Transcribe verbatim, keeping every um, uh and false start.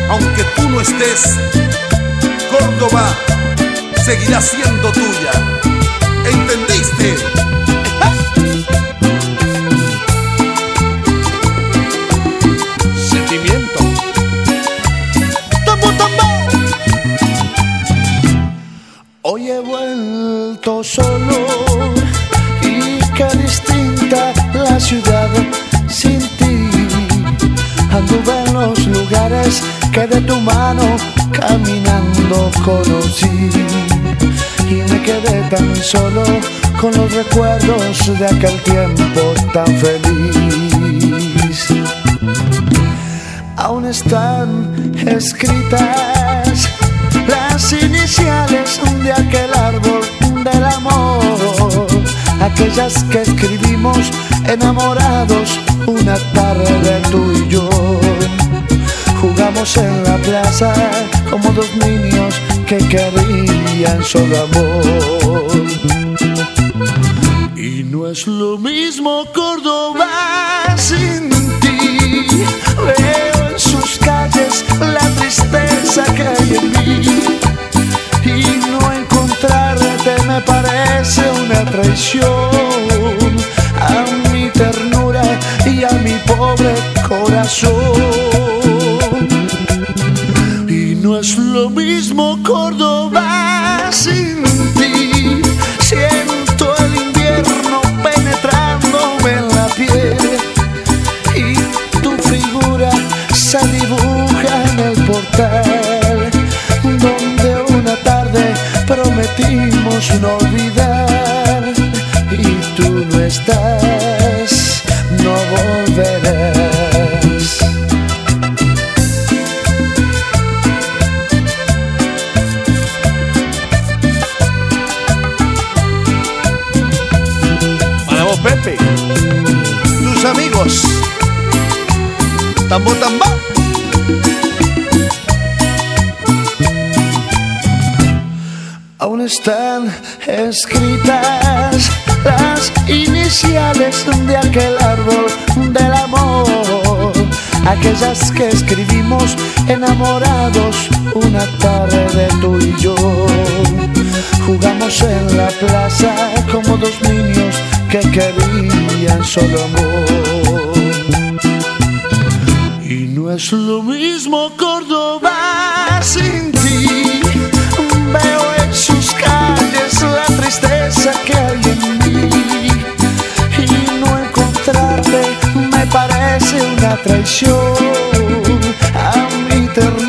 Aunque tú no estés, Córdoba seguirá siendo tuya. ¿Entendiste? Sentimiento. ¡Tambo, tambo! Hoy he vuelto solo y qué distinta la ciudad sin ti. Anduve en los lugares que de tu mano caminando conocí y me quedé tan solo con los recuerdos de aquel tiempo tan feliz. Aún están escritas las iniciales de aquel árbol del amor, aquellas que escribimos enamorados una tarde tú y yo. Jugamos en la plaza como dos niños que querían solo amor. Y no es lo mismo Córdoba sin ti. Veo en sus calles la tristeza que hay en mí, y no encontrarte me parece una traición a mi ternura y a mi pobre corazón. Y no es lo mismo Córdoba sin ti. Siento el invierno penetrándome en la piel y tu figura se dibuja en el portal donde una tarde prometimos no olvidar, y tú no estás, no volverás. Para vos, Pepe, tus amigos, tambo, tamba. Aún están escritas las iniciales de aquel árbol del amor, aquellas que escribimos enamorados una tarde tú y yo. Jugamos en la plaza como dos niños que querían solo amor. Y no es lo mismo Córdoba sin ti. Veo en sus calles la tristeza que hay en mí, y no encontrarte me parece una traición a mi ternura